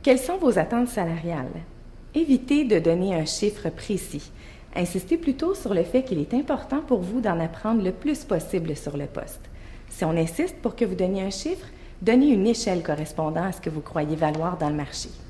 Quelles sont vos attentes salariales? Évitez de donner un chiffre précis. Insistez plutôt sur le fait qu'il est important pour vous d'en apprendre le plus possible sur le poste. Si on insiste pour que vous donniez un chiffre, donnez une échelle correspondant à ce que vous croyez valoir dans le marché.